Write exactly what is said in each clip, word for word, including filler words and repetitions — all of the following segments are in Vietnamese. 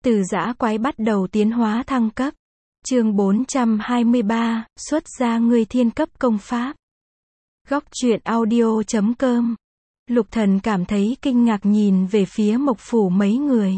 Từ dã quái bắt đầu tiến hóa thăng cấp. Chương bốn trăm hai mươi ba, xuất ra ngươi thiên cấp công pháp. Góc truyện audio chấm com. Lục Thần cảm thấy kinh ngạc nhìn về phía Mộc Phủ mấy người.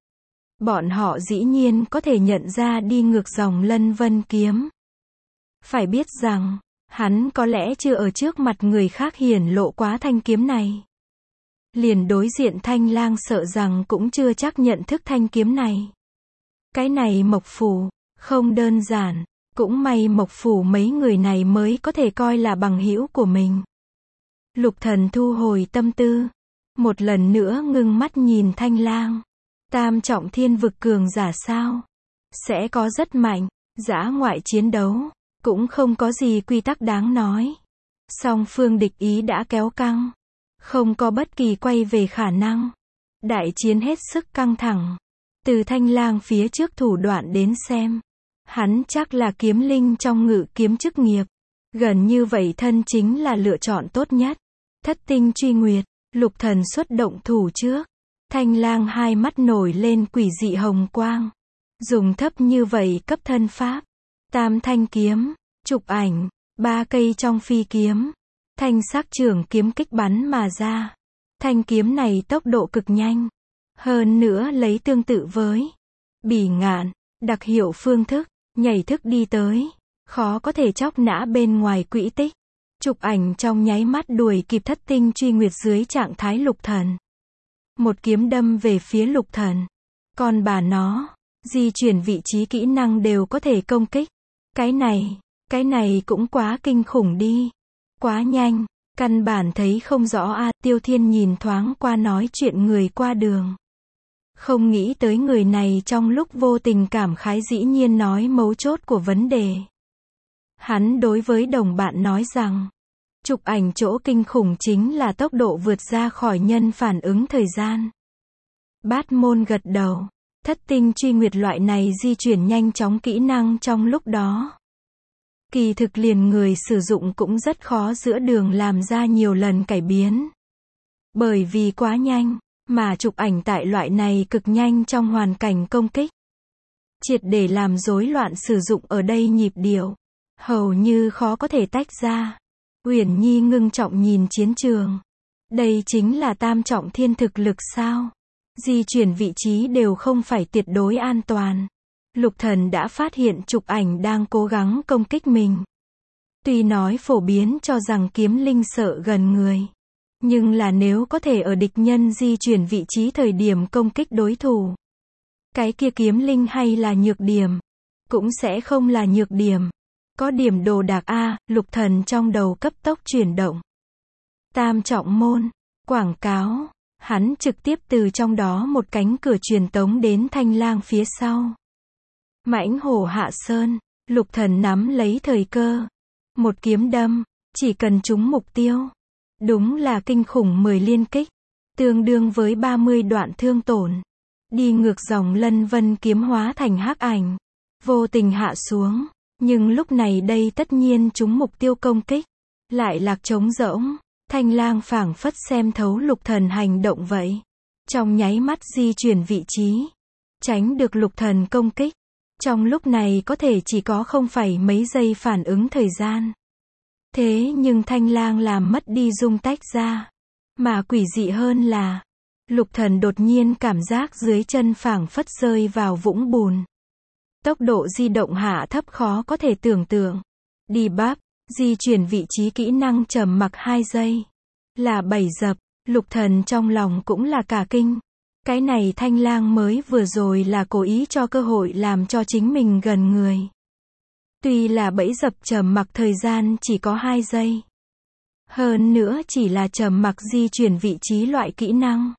Bọn họ dĩ nhiên có thể nhận ra đi ngược dòng Lân Vân kiếm. Phải biết rằng, hắn có lẽ chưa ở trước mặt người khác hiển lộ quá thanh kiếm này. Liền đối diện Thanh Lang sợ rằng cũng chưa chắc nhận thức thanh kiếm này. Cái này Mộc Phủ, không đơn giản, cũng may Mộc Phủ mấy người này mới có thể coi là bằng hữu của mình. Lục Thần thu hồi tâm tư, một lần nữa ngưng mắt nhìn Thanh Lang. Tam trọng thiên vực cường giả sao? Sẽ có rất mạnh, dã ngoại chiến đấu, cũng không có gì quy tắc đáng nói. Song phương địch ý đã kéo căng, không có bất kỳ quay về khả năng. Đại chiến hết sức căng thẳng. Từ Thanh Lang phía trước thủ đoạn đến xem, hắn chắc là kiếm linh trong ngự kiếm chức nghiệp. Gần như vậy thân chính là lựa chọn tốt nhất. Thất tinh truy nguyệt, Lục Thần xuất động thủ trước. Thanh Lang hai mắt nổi lên quỷ dị hồng quang. Dùng thấp như vậy cấp thân pháp. Tam thanh kiếm, trục ảnh, ba cây trong phi kiếm. Thanh sắc trường kiếm kích bắn mà ra. Thanh kiếm này tốc độ cực nhanh. Hơn nữa lấy tương tự với bỉ ngạn, đặc hiệu phương thức, nhảy thức đi tới. Khó có thể chóc nã bên ngoài quỹ tích. Trục ảnh trong nháy mắt đuổi kịp thất tinh truy nguyệt dưới trạng thái Lục Thần. Một kiếm đâm về phía Lục Thần. Còn bà nó, di chuyển vị trí kỹ năng đều có thể công kích. Cái này, cái này cũng quá kinh khủng đi. Quá nhanh, căn bản thấy không rõ a. À, Tiêu Thiên nhìn thoáng qua nói chuyện người qua đường. Không nghĩ tới người này trong lúc vô tình cảm khái dĩ nhiên nói mấu chốt của vấn đề. Hắn đối với đồng bạn nói rằng, trục ảnh chỗ kinh khủng chính là tốc độ vượt ra khỏi nhân phản ứng thời gian. Bát môn gật đầu, thất tinh truy nguyệt loại này di chuyển nhanh chóng kỹ năng trong lúc đó. Kỳ thực liền người sử dụng cũng rất khó giữa đường làm ra nhiều lần cải biến. Bởi vì quá nhanh, mà trục ảnh tại loại này cực nhanh trong hoàn cảnh công kích. Triệt để làm rối loạn sử dụng ở đây nhịp điệu. Hầu như khó có thể tách ra. Uyển Nhi ngưng trọng nhìn chiến trường. Đây chính là tam trọng thiên thực lực sao? Di chuyển vị trí đều không phải tuyệt đối an toàn. Lục Thần đã phát hiện trục ảnh đang cố gắng công kích mình. Tuy nói phổ biến cho rằng kiếm linh sợ gần người. Nhưng là nếu có thể ở địch nhân di chuyển vị trí thời điểm công kích đối thủ. Cái kia kiếm linh hay là nhược điểm. Cũng sẽ không là nhược điểm. Có điểm đồ đạc A, Lục Thần trong đầu cấp tốc chuyển động. Tam trọng môn, quảng cáo, hắn trực tiếp từ trong đó một cánh cửa truyền tống đến Thanh Lang phía sau. Mãnh hổ hạ sơn, Lục Thần nắm lấy thời cơ. Một kiếm đâm, chỉ cần trúng mục tiêu. Đúng là kinh khủng mười liên kích, tương đương với ba mươi đoạn thương tổn. Đi ngược dòng Lân Vân kiếm hóa thành hắc ảnh, vô tình hạ xuống. Nhưng lúc này đây tất nhiên chúng mục tiêu công kích, lại lạc trống rỗng. Thanh Lang phảng phất xem thấu Lục Thần hành động vậy. Trong nháy mắt di chuyển vị trí, tránh được Lục Thần công kích. Trong lúc này có thể chỉ có không phải mấy giây phản ứng thời gian. Thế nhưng Thanh Lang làm mất đi dung tách ra. Mà quỷ dị hơn là, Lục Thần đột nhiên cảm giác dưới chân phảng phất rơi vào vũng bùn. Tốc độ di động hạ thấp khó có thể tưởng tượng. Đi bắp, di chuyển vị trí kỹ năng trầm mặc hai giây. Là bảy dập, Lục Thần trong lòng cũng là cả kinh. Cái này Thanh Lang mới vừa rồi là cố ý cho cơ hội làm cho chính mình gần người. Tuy là bẫy dập trầm mặc thời gian chỉ có hai giây. Hơn nữa chỉ là trầm mặc di chuyển vị trí loại kỹ năng.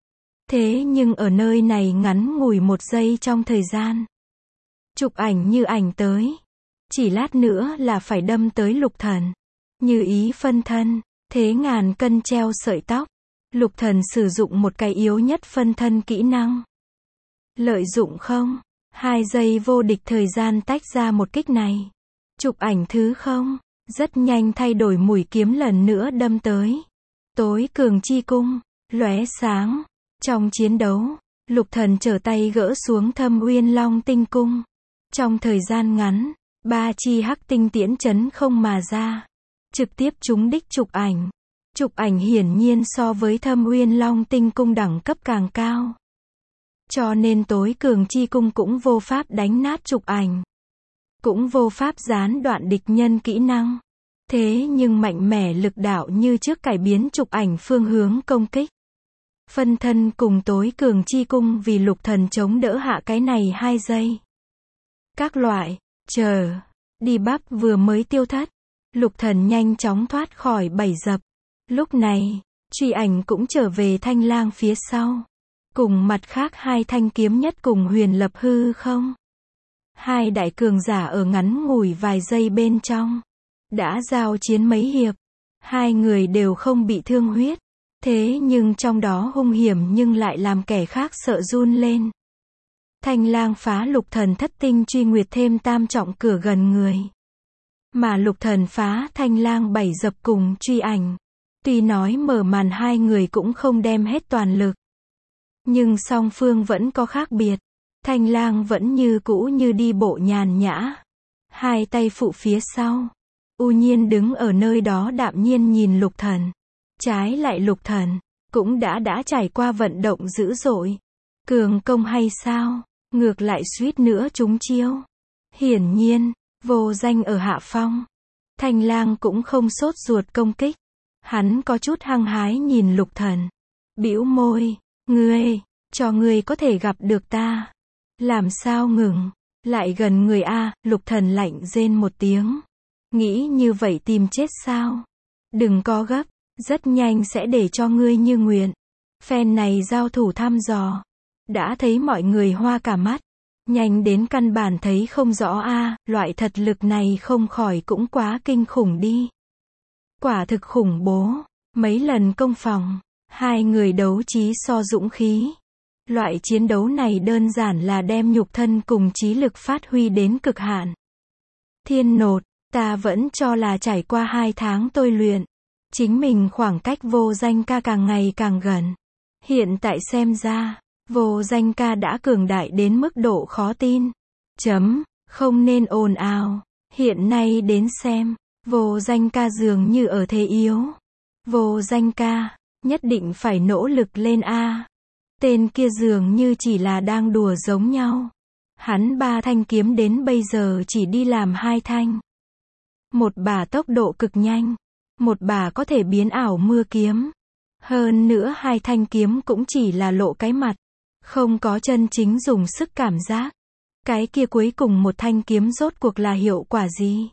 Thế nhưng ở nơi này ngắn ngủi một giây trong thời gian. Trục ảnh như ảnh tới. Chỉ lát nữa là phải đâm tới Lục Thần. Như ý phân thân, thế ngàn cân treo sợi tóc. Lục Thần sử dụng một cái yếu nhất phân thân kỹ năng. Lợi dụng không? Hai giây vô địch thời gian tách ra một kích này. Trục ảnh thứ không? Rất nhanh thay đổi mũi kiếm lần nữa đâm tới. Tối cường chi cung, lóe sáng. Trong chiến đấu, Lục Thần trở tay gỡ xuống Thâm Uyên Long Tinh Cung. Trong thời gian ngắn, ba chi hắc tinh tiễn chấn không mà ra, trực tiếp trúng đích trục ảnh. Trục ảnh hiển nhiên so với Thâm Uyên Long Tinh Cung đẳng cấp càng cao. Cho nên tối cường chi cung cũng vô pháp đánh nát trục ảnh. Cũng vô pháp gián đoạn địch nhân kỹ năng. Thế nhưng mạnh mẽ lực đạo như trước cải biến trục ảnh phương hướng công kích. Phân thân cùng tối cường chi cung vì Lục Thần chống đỡ hạ cái này hai giây. Các loại, chờ, đi bắp vừa mới tiêu thất. Lục Thần nhanh chóng thoát khỏi bảy dập. Lúc này, truy ảnh cũng trở về Thanh Lang phía sau. Cùng mặt khác hai thanh kiếm nhất cùng huyền lập hư không. Hai đại cường giả ở ngắn ngủi vài giây bên trong. Đã giao chiến mấy hiệp. Hai người đều không bị thương huyết. Thế nhưng trong đó hung hiểm nhưng lại làm kẻ khác sợ run lên. Thanh Lang phá Lục Thần thất tinh truy nguyệt thêm tam trọng cửa gần người. Mà Lục Thần phá Thanh Lang bảy dập cùng truy ảnh. Tuy nói mở màn hai người cũng không đem hết toàn lực. Nhưng song phương vẫn có khác biệt. Thanh Lang vẫn như cũ như đi bộ nhàn nhã. Hai tay phụ phía sau. U nhiên đứng ở nơi đó đạm nhiên nhìn Lục Thần. Trái lại Lục Thần, cũng đã đã trải qua vận động dữ dội. Cường công hay sao? Ngược lại suýt nữa trúng chiêu. Hiển nhiên, vô danh ở hạ phong. Thanh Lang cũng không sốt ruột công kích. Hắn có chút hăng hái nhìn Lục Thần. Bĩu môi, ngươi, cho ngươi có thể gặp được ta. Làm sao ngừng, lại gần người a, Lục Thần lạnh rên một tiếng. Nghĩ như vậy tìm chết sao? Đừng có gấp, rất nhanh sẽ để cho ngươi như nguyện. Phen này giao thủ thăm dò. Đã thấy mọi người hoa cả mắt. Nhanh đến căn bản thấy không rõ a, loại thật lực này không khỏi cũng quá kinh khủng đi. Quả thực khủng bố. Mấy lần công phòng, hai người đấu trí so dũng khí. Loại chiến đấu này đơn giản là đem nhục thân cùng trí lực phát huy đến cực hạn. Thiên nột, ta vẫn cho là trải qua hai tháng tôi luyện. Chính mình khoảng cách vô danh ca càng ngày càng gần. Hiện tại xem ra, vô danh ca đã cường đại đến mức độ khó tin. Chấm, không nên ồn ào. Hiện nay đến xem, vô danh ca dường như ở thế yếu. Vô danh ca, nhất định phải nỗ lực lên a. Tên kia dường như chỉ là đang đùa giống nhau. Hắn ba thanh kiếm đến bây giờ chỉ đi làm hai thanh. Một bả tốc độ cực nhanh. Một bả có thể biến ảo mưa kiếm. Hơn nữa hai thanh kiếm cũng chỉ là lộ cái mặt. Không có chân chính dùng sức cảm giác. Cái kia cuối cùng một thanh kiếm rốt cuộc là hiệu quả gì?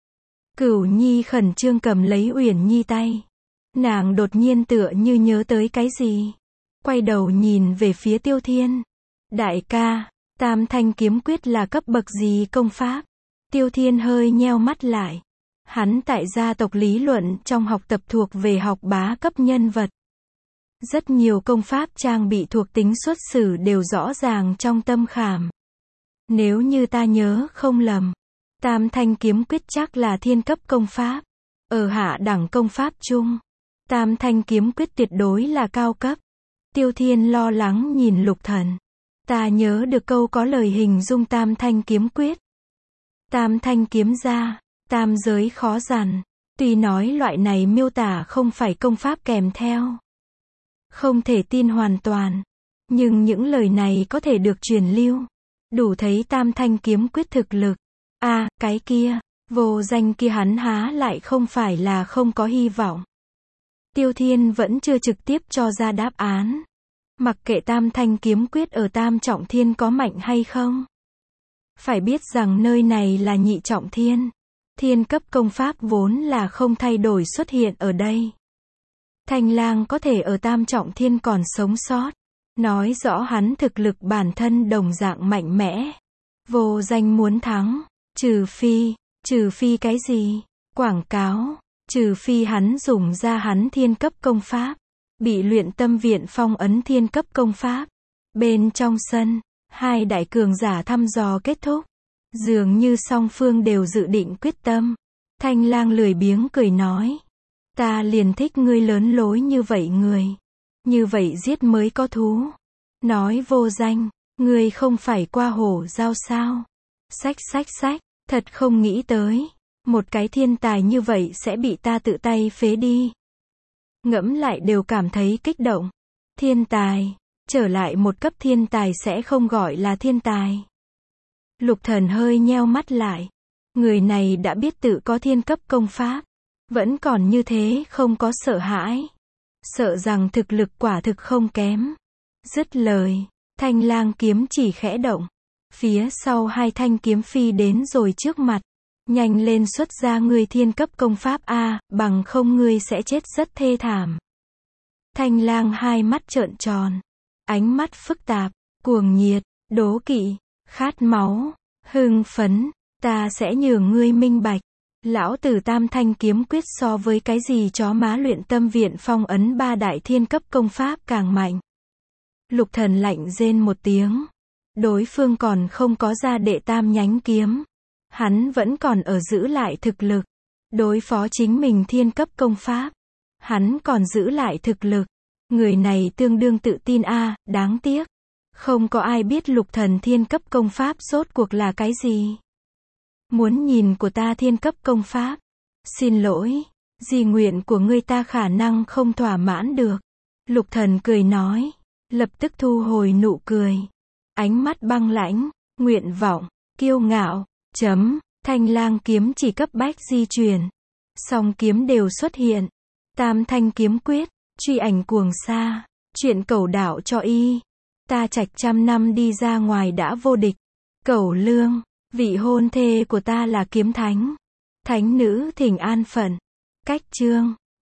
Cửu Nhi khẩn trương cầm lấy Uyển Nhi tay. Nàng đột nhiên tựa như nhớ tới cái gì. Quay đầu nhìn về phía Tiêu Thiên. Đại ca, tam thanh kiếm quyết là cấp bậc gì công pháp? Tiêu Thiên hơi nheo mắt lại. Hắn tại gia tộc lý luận trong học tập thuộc về học bá cấp nhân vật. Rất nhiều công pháp trang bị thuộc tính xuất xử đều rõ ràng trong tâm khảm. Nếu như ta nhớ không lầm, tam thanh kiếm quyết chắc là thiên cấp công pháp. Ở hạ đẳng công pháp chung, tam thanh kiếm quyết tuyệt đối là cao cấp. Tiêu Thiên lo lắng nhìn Lục Thần. Ta nhớ được câu có lời hình dung tam thanh kiếm quyết. Tam thanh kiếm ra, tam giới khó giằn. Tuy nói loại này miêu tả không phải công pháp kèm theo. Không thể tin hoàn toàn. Nhưng những lời này có thể được truyền lưu. Đủ thấy tam thanh kiếm quyết thực lực. a à, cái kia, vô danh kia hắn há lại không phải là không có hy vọng. Tiêu Thiên vẫn chưa trực tiếp cho ra đáp án. Mặc kệ tam thanh kiếm quyết ở tam trọng thiên có mạnh hay không. Phải biết rằng nơi này là nhị trọng thiên. Thiên cấp công pháp vốn là không thay đổi xuất hiện ở đây. Thanh Lang có thể ở tam trọng thiên còn sống sót. Nói rõ hắn thực lực bản thân đồng dạng mạnh mẽ. Vô danh muốn thắng. Trừ phi, trừ phi cái gì? Quảng cáo. Trừ phi hắn dùng ra hắn thiên cấp công pháp. Bị luyện tâm viện phong ấn thiên cấp công pháp. Bên trong sân, hai đại cường giả thăm dò kết thúc. Dường như song phương đều dự định quyết tâm. Thanh Lang lười biếng cười nói. Ta liền thích ngươi lớn lối như vậy người. Như vậy giết mới có thú. Nói vô danh, ngươi không phải qua hổ giao sao? Xách xách xách, thật không nghĩ tới. Một cái thiên tài như vậy sẽ bị ta tự tay phế đi. Ngẫm lại đều cảm thấy kích động. Thiên tài, trở lại một cấp thiên tài sẽ không gọi là thiên tài. Lục Thần hơi nheo mắt lại. Người này đã biết tự có thiên cấp công pháp. Vẫn còn như thế không có sợ hãi. Sợ rằng thực lực quả thực không kém. Dứt lời, thanh lang kiếm chỉ khẽ động. Phía sau hai thanh kiếm phi đến rồi trước mặt. Nhanh lên xuất ra ngươi thiên cấp công pháp a, bằng không ngươi sẽ chết rất thê thảm. Thanh lang hai mắt trợn tròn. Ánh mắt phức tạp, cuồng nhiệt, đố kỵ, khát máu, hưng phấn. Ta sẽ nhường ngươi minh bạch. Lão tử tam thanh kiếm quyết so với cái gì chó má luyện tâm viện phong ấn ba đại thiên cấp công pháp càng mạnh. Lục Thần lạnh rên một tiếng. Đối phương còn không có ra đệ tam nhánh kiếm. Hắn vẫn còn ở giữ lại thực lực. Đối phó chính mình thiên cấp công pháp. Hắn còn giữ lại thực lực. Người này tương đương tự tin a, đáng tiếc. Không có ai biết Lục Thần thiên cấp công pháp rốt cuộc là cái gì. Muốn nhìn của ta thiên cấp công pháp. Xin lỗi, di nguyện của ngươi ta khả năng không thỏa mãn được. Lục Thần cười nói, lập tức thu hồi nụ cười. Ánh mắt băng lãnh, nguyện vọng, kiêu ngạo, chấm, thanh lang kiếm chỉ cấp bách di chuyển. Song kiếm đều xuất hiện. Tam thanh kiếm quyết, truy ảnh cuồng sa, chuyện cẩu đạo cho y. Ta trạch trăm năm đi ra ngoài đã vô địch. Cẩu lương, vị hôn thê của ta là kiếm thánh. Thánh nữ thỉnh an phận. Cách chương